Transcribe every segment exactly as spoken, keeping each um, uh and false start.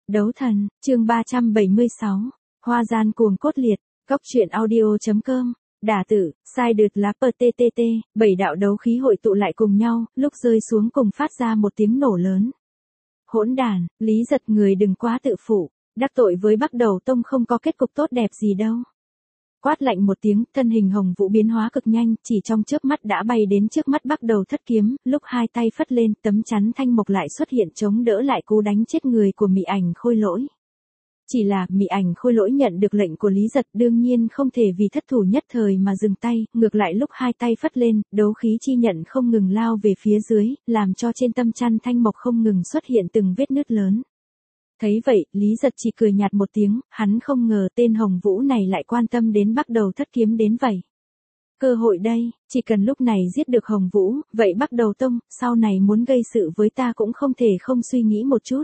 Đấu thần, chương ba trăm bảy mươi sáu, Hoa gian cuồng cốt liệt, Cóc truyện audio.com, đả tử, sai đượt lá pờ tê tê tê, bảy đạo đấu khí hội tụ lại cùng nhau, lúc rơi xuống cùng phát ra một tiếng nổ lớn. Hỗn đản, Lý Giật người đừng quá tự phụ, đắc tội với Bắc Đầu Tông không có kết cục tốt đẹp gì đâu. Quát lạnh một tiếng, thân hình Hồng Vũ biến hóa cực nhanh, chỉ trong chớp mắt đã bay đến trước mắt Bắc Đầu Thất Kiếm, lúc hai tay phất lên, tấm chắn thanh mộc lại xuất hiện chống đỡ lại cú đánh chết người của Mị Ảnh Khôi Lỗi. Chỉ là, Mị Ảnh Khôi Lỗi nhận được lệnh của Lý Giật đương nhiên không thể vì thất thủ nhất thời mà dừng tay, ngược lại lúc hai tay phất lên, đấu khí chi nhận không ngừng lao về phía dưới, làm cho trên tâm chăn thanh mộc không ngừng xuất hiện từng vết nứt lớn. Thấy vậy, Lý Giật chỉ cười nhạt một tiếng, hắn không ngờ tên Hồng Vũ này lại quan tâm đến Bắc Đầu Thất Kiếm đến vậy. Cơ hội đây, chỉ cần lúc này giết được Hồng Vũ, vậy Bắc Đầu Tông, sau này muốn gây sự với ta cũng không thể không suy nghĩ một chút.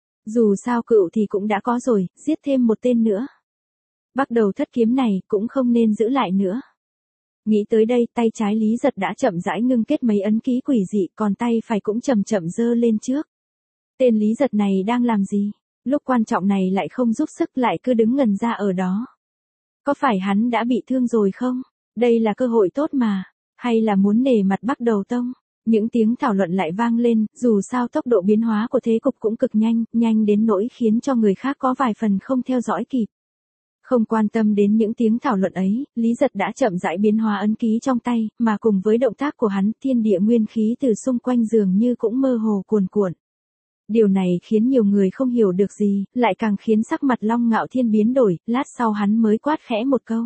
Dù sao cựu thì cũng đã có rồi, giết thêm một tên nữa. Bắc Đầu Thất Kiếm này cũng không nên giữ lại nữa. Nghĩ tới đây, tay trái Lý Giật đã chậm rãi ngưng kết mấy ấn ký quỷ dị, còn tay phải cũng chậm chậm giơ lên trước. Tên Lý Giật này đang làm gì? Lúc quan trọng này lại không giúp sức lại cứ đứng ngần ra ở đó. Có phải hắn đã bị thương rồi không? Đây là cơ hội tốt mà. Hay là muốn nể mặt Bắc Đầu Tông? Những tiếng thảo luận lại vang lên, dù sao tốc độ biến hóa của thế cục cũng cực nhanh, nhanh đến nỗi khiến cho người khác có vài phần không theo dõi kịp. Không quan tâm đến những tiếng thảo luận ấy, Lý Giật đã chậm rãi biến hóa ấn ký trong tay, mà cùng với động tác của hắn, thiên địa nguyên khí từ xung quanh dường như cũng mơ hồ cuồn cuộn. Điều này khiến nhiều người không hiểu được gì, lại càng khiến sắc mặt Long Ngạo Thiên biến đổi, lát sau hắn mới quát khẽ một câu.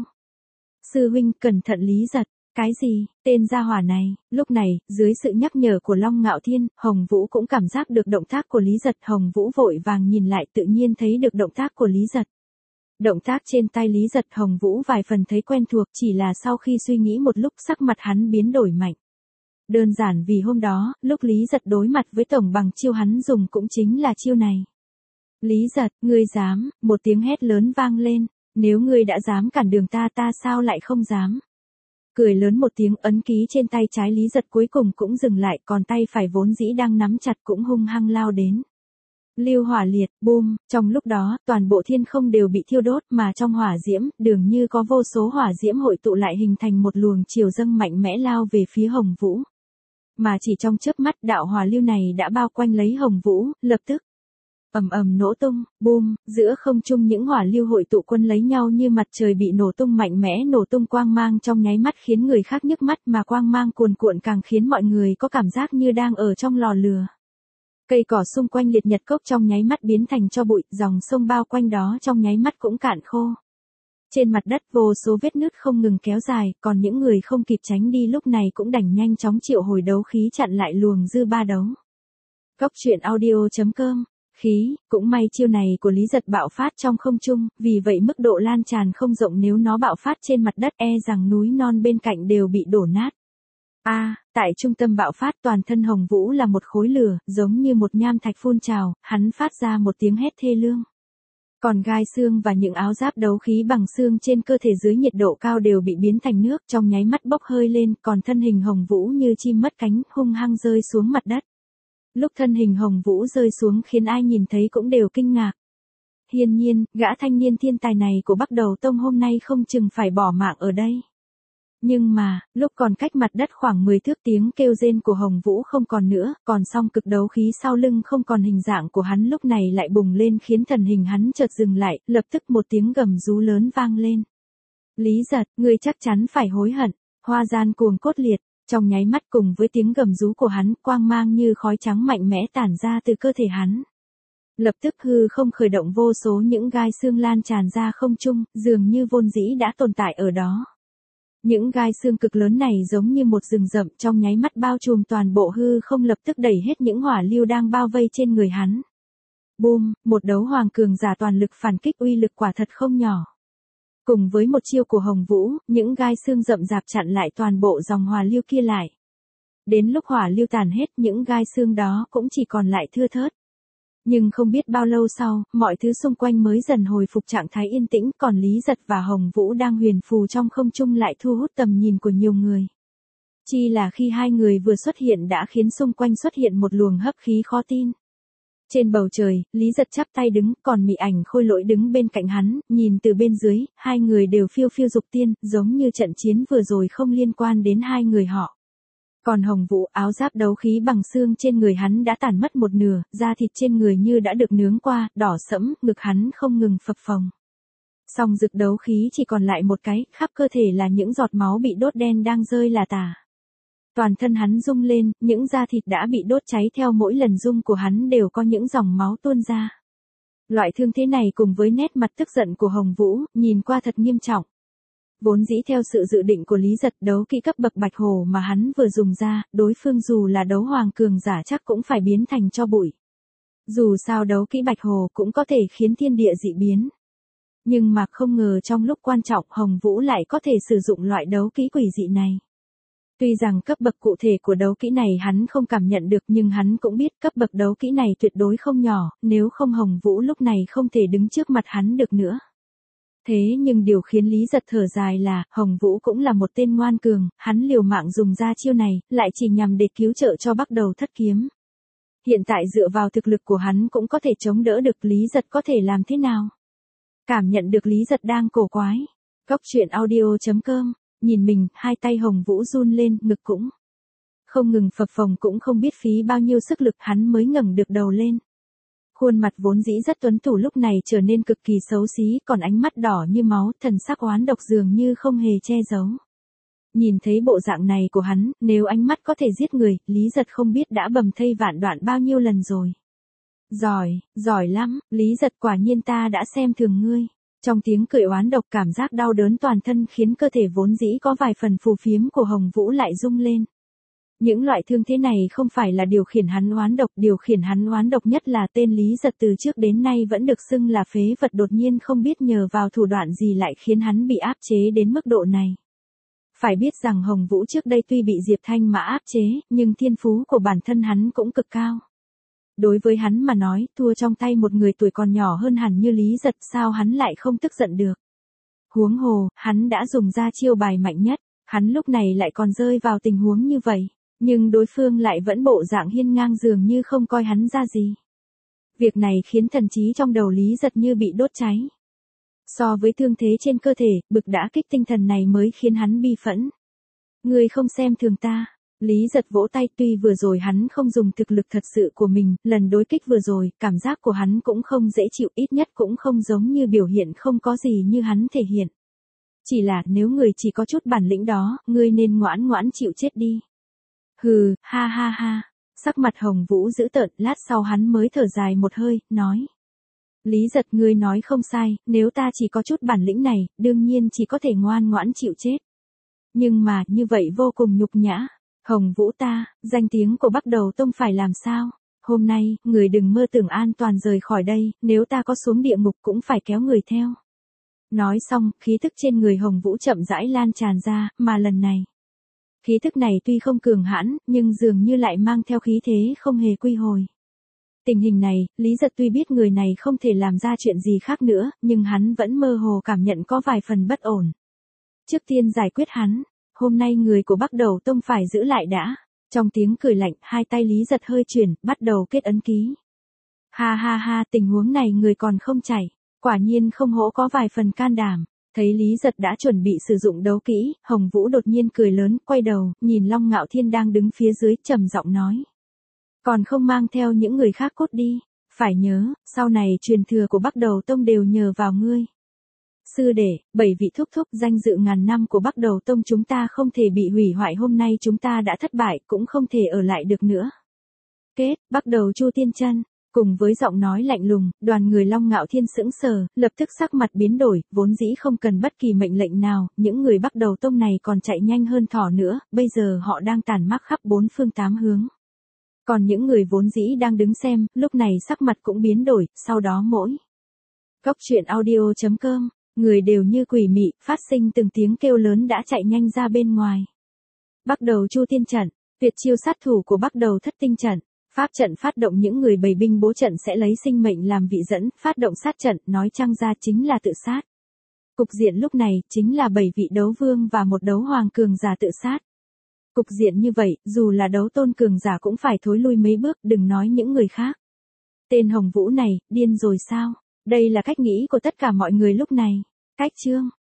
Sư huynh, cẩn thận Lý Giật. Cái gì, tên gia hỏa này, lúc này, dưới sự nhắc nhở của Long Ngạo Thiên, Hồng Vũ cũng cảm giác được động tác của Lý Giật. Hồng Vũ vội vàng nhìn lại tự nhiên thấy được động tác của Lý Giật. Động tác trên tay Lý Giật Hồng Vũ vài phần thấy quen thuộc, chỉ là sau khi suy nghĩ một lúc sắc mặt hắn biến đổi mạnh. Đơn giản vì hôm đó, lúc Lý Giật đối mặt với tổng bằng chiêu hắn dùng cũng chính là chiêu này. Lý Giật, ngươi dám, một tiếng hét lớn vang lên, nếu ngươi đã dám cản đường ta ta sao lại không dám. Cười lớn một tiếng, ấn ký trên tay trái Lý Giật cuối cùng cũng dừng lại, còn tay phải vốn dĩ đang nắm chặt cũng hung hăng lao đến. Lưu hỏa liệt, boom, trong lúc đó, toàn bộ thiên không đều bị thiêu đốt, mà trong hỏa diễm, dường như có vô số hỏa diễm hội tụ lại hình thành một luồng chiều dâng mạnh mẽ lao về phía Hồng Vũ. Mà chỉ trong chớp mắt, đạo hỏa lưu này đã bao quanh lấy Hồng Vũ, lập tức ầm ầm nổ tung, boom, giữa không trung những hỏa lưu hội tụ quân lấy nhau như mặt trời bị nổ tung mạnh mẽ, nổ tung quang mang trong nháy mắt khiến người khác nhức mắt, mà quang mang cuồn cuộn càng khiến mọi người có cảm giác như đang ở trong lò lửa. Cây cỏ xung quanh liệt nhật cốc trong nháy mắt biến thành tro bụi, dòng sông bao quanh đó trong nháy mắt cũng cạn khô. Trên mặt đất vô số vết nứt không ngừng kéo dài, còn những người không kịp tránh đi lúc này cũng đành nhanh chóng triệu hồi đấu khí chặn lại luồng dư ba đấu. Cóc truyện audio.com. Khí, cũng may chiêu này của Lý Giật bạo phát trong không trung, vì vậy mức độ lan tràn không rộng, nếu nó bạo phát trên mặt đất e rằng núi non bên cạnh đều bị đổ nát. A, à, tại trung tâm bạo phát toàn thân Hồng Vũ là một khối lửa, giống như một nham thạch phun trào, hắn phát ra một tiếng hét thê lương. Còn gai xương và những áo giáp đấu khí bằng xương trên cơ thể dưới nhiệt độ cao đều bị biến thành nước, trong nháy mắt bốc hơi lên, còn thân hình Hồng Vũ như chim mất cánh, hung hăng rơi xuống mặt đất. Lúc thân hình Hồng Vũ rơi xuống khiến ai nhìn thấy cũng đều kinh ngạc. Hiển nhiên, gã thanh niên thiên tài này của Bắc Đầu Tông hôm nay không chừng phải bỏ mạng ở đây. Nhưng mà, lúc còn cách mặt đất khoảng mười thước, tiếng kêu rên của Hồng Vũ không còn nữa, còn song cực đấu khí sau lưng không còn hình dạng của hắn lúc này lại bùng lên khiến thần hình hắn chợt dừng lại, lập tức một tiếng gầm rú lớn vang lên. Lý Giật, ngươi chắc chắn phải hối hận, hoa gian cuồng cốt liệt. Trong nháy mắt cùng với tiếng gầm rú của hắn, quang mang như khói trắng mạnh mẽ tản ra từ cơ thể hắn. Lập tức hư không khởi động, vô số những gai xương lan tràn ra không trung, dường như vốn dĩ đã tồn tại ở đó. Những gai xương cực lớn này giống như một rừng rậm, trong nháy mắt bao trùm toàn bộ hư không, lập tức đẩy hết những hỏa lưu đang bao vây trên người hắn. Boom, một đấu hoàng cường giả toàn lực phản kích, uy lực quả thật không nhỏ. Cùng với một chiêu của Hồng Vũ, những gai xương rậm rạp chặn lại toàn bộ dòng hỏa lưu kia lại. Đến lúc hỏa lưu tàn hết, những gai xương đó cũng chỉ còn lại thưa thớt. Nhưng không biết bao lâu sau, mọi thứ xung quanh mới dần hồi phục trạng thái yên tĩnh, còn Lý Giật và Hồng Vũ đang huyền phù trong không trung lại thu hút tầm nhìn của nhiều người. Chi là khi hai người vừa xuất hiện đã khiến xung quanh xuất hiện một luồng hấp khí khó tin. Trên bầu trời, Lý Giật chắp tay đứng, còn Mị Ảnh Khôi Lỗi đứng bên cạnh hắn, nhìn từ bên dưới, hai người đều phiêu phiêu dục tiên, giống như trận chiến vừa rồi không liên quan đến hai người họ. Còn Hồng Vũ, áo giáp đấu khí bằng xương trên người hắn đã tản mất một nửa, da thịt trên người như đã được nướng qua, đỏ sẫm, ngực hắn không ngừng phập phồng. Song rực đấu khí chỉ còn lại một cái, khắp cơ thể là những giọt máu bị đốt đen đang rơi là tả. Toàn thân hắn rung lên, những da thịt đã bị đốt cháy theo mỗi lần rung của hắn đều có những dòng máu tuôn ra. Loại thương thế này cùng với nét mặt tức giận của Hồng Vũ, nhìn qua thật nghiêm trọng. Vốn dĩ theo sự dự định của Lý Giật, đấu kỹ cấp bậc bạch hổ mà hắn vừa dùng ra, đối phương dù là đấu hoàng cường giả chắc cũng phải biến thành tro bụi. Dù sao đấu kỹ bạch hổ cũng có thể khiến thiên địa dị biến. Nhưng mà không ngờ trong lúc quan trọng Hồng Vũ lại có thể sử dụng loại đấu kỹ quỷ dị này. Tuy rằng cấp bậc cụ thể của đấu kỹ này hắn không cảm nhận được nhưng hắn cũng biết cấp bậc đấu kỹ này tuyệt đối không nhỏ, nếu không Hồng Vũ lúc này không thể đứng trước mặt hắn được nữa. Thế nhưng điều khiến Lý Giật thở dài là, Hồng Vũ cũng là một tên ngoan cường, hắn liều mạng dùng ra chiêu này, lại chỉ nhằm để cứu trợ cho Bắc Đầu Thất Kiếm. Hiện tại dựa vào thực lực của hắn cũng có thể chống đỡ được, Lý Giật có thể làm thế nào? Cảm nhận được Lý Giật đang cổ quái. Cốc truyện audio chấm com, nhìn mình, hai tay Hồng Vũ run lên, ngực cũng không ngừng phập phồng, cũng không biết phí bao nhiêu sức lực hắn mới ngẩng được đầu lên. Khuôn mặt vốn dĩ rất tuấn tú lúc này trở nên cực kỳ xấu xí, còn ánh mắt đỏ như máu, thần sắc oán độc dường như không hề che giấu. Nhìn thấy bộ dạng này của hắn, nếu ánh mắt có thể giết người, Lý Giật không biết đã bầm thây vạn đoạn bao nhiêu lần rồi. Giỏi, giỏi lắm, Lý Giật, quả nhiên ta đã xem thường ngươi. Trong tiếng cười oán độc, cảm giác đau đớn toàn thân khiến cơ thể vốn dĩ có vài phần phù phiếm của Hồng Vũ lại rung lên. Những loại thương thế này không phải là điều khiển hắn oán độc, điều khiển hắn oán độc nhất là tên Lý Giật từ trước đến nay vẫn được xưng là phế vật, đột nhiên không biết nhờ vào thủ đoạn gì lại khiến hắn bị áp chế đến mức độ này. Phải biết rằng Hồng Vũ trước đây tuy bị Diệp Thanh Mã áp chế, nhưng thiên phú của bản thân hắn cũng cực cao. Đối với hắn mà nói, thua trong tay một người tuổi còn nhỏ hơn hẳn như Lý Giật, sao hắn lại không tức giận được. Huống hồ, hắn đã dùng ra chiêu bài mạnh nhất, hắn lúc này lại còn rơi vào tình huống như vậy. Nhưng đối phương lại vẫn bộ dạng hiên ngang dường như không coi hắn ra gì. Việc này khiến thần trí trong đầu Lý Giật như bị đốt cháy. So với thương thế trên cơ thể, bực đã kích tinh thần này mới khiến hắn bi phẫn. Ngươi không xem thường ta. Lý Giật vỗ tay, tuy vừa rồi hắn không dùng thực lực thật sự của mình, lần đối kích vừa rồi, cảm giác của hắn cũng không dễ chịu, ít nhất cũng không giống như biểu hiện không có gì như hắn thể hiện. Chỉ là nếu người chỉ có chút bản lĩnh đó, ngươi nên ngoãn ngoãn chịu chết đi. Hừ, ha ha ha. Sắc mặt Hồng Vũ dữ tợn, lát sau hắn mới thở dài một hơi, nói. Lý Giật, ngươi nói không sai, nếu ta chỉ có chút bản lĩnh này, đương nhiên chỉ có thể ngoan ngoãn chịu chết. Nhưng mà, như vậy vô cùng nhục nhã. Hồng Vũ ta, danh tiếng của Bắc Đầu Tông phải làm sao? Hôm nay, người đừng mơ tưởng an toàn rời khỏi đây, nếu ta có xuống địa ngục cũng phải kéo người theo. Nói xong, khí thức trên người Hồng Vũ chậm rãi lan tràn ra, mà lần này. Khí thức này tuy không cường hãn, nhưng dường như lại mang theo khí thế không hề quy hồi. Tình hình này, Lý Giật tuy biết người này không thể làm ra chuyện gì khác nữa, nhưng hắn vẫn mơ hồ cảm nhận có vài phần bất ổn. Trước tiên giải quyết hắn, hôm nay người của Bắc Đầu Tông phải giữ lại đã. Trong tiếng cười lạnh, hai tay Lý Giật hơi chuyển, bắt đầu kết ấn ký. Ha ha ha, tình huống này người còn không chảy, quả nhiên không hổ có vài phần can đảm. Thấy Lý Giật đã chuẩn bị sử dụng đấu kỹ, Hồng Vũ đột nhiên cười lớn, quay đầu, nhìn Long Ngạo Thiên đang đứng phía dưới, trầm giọng nói. Còn không mang theo những người khác cút đi, phải nhớ, sau này truyền thừa của Bắc Đầu Tông đều nhờ vào ngươi. Sư đệ, bảy vị thúc thúc, danh dự ngàn năm của Bắc Đầu Tông chúng ta không thể bị hủy hoại, hôm nay chúng ta đã thất bại, cũng không thể ở lại được nữa. Kết, Bắc Đầu Chu Tiên Chân. Cùng với giọng nói lạnh lùng, đoàn người Long Ngạo Thiên sững sờ, lập tức sắc mặt biến đổi, vốn dĩ không cần bất kỳ mệnh lệnh nào, những người Bắc Đầu Tông này còn chạy nhanh hơn thỏ nữa, bây giờ họ đang tản mác khắp bốn phương tám hướng. Còn những người vốn dĩ đang đứng xem, lúc này sắc mặt cũng biến đổi, sau đó mỗi. Cốc truyện audio chấm com, người đều như quỷ mị, phát sinh từng tiếng kêu lớn đã chạy nhanh ra bên ngoài. Bắc Đầu Chu Tiên Trận, tuyệt chiêu sát thủ của Bắc Đầu Thất Tinh Trận. Pháp trận phát động, những người bày binh bố trận sẽ lấy sinh mệnh làm vị dẫn, phát động sát trận, nói chăng ra chính là tự sát. Cục diện lúc này, chính là bảy vị đấu vương và một đấu hoàng cường giả tự sát. Cục diện như vậy, dù là đấu tôn cường giả cũng phải thối lui mấy bước, đừng nói những người khác. Tên Hồng Vũ này, điên rồi sao? Đây là cách nghĩ của tất cả mọi người lúc này. Cách chương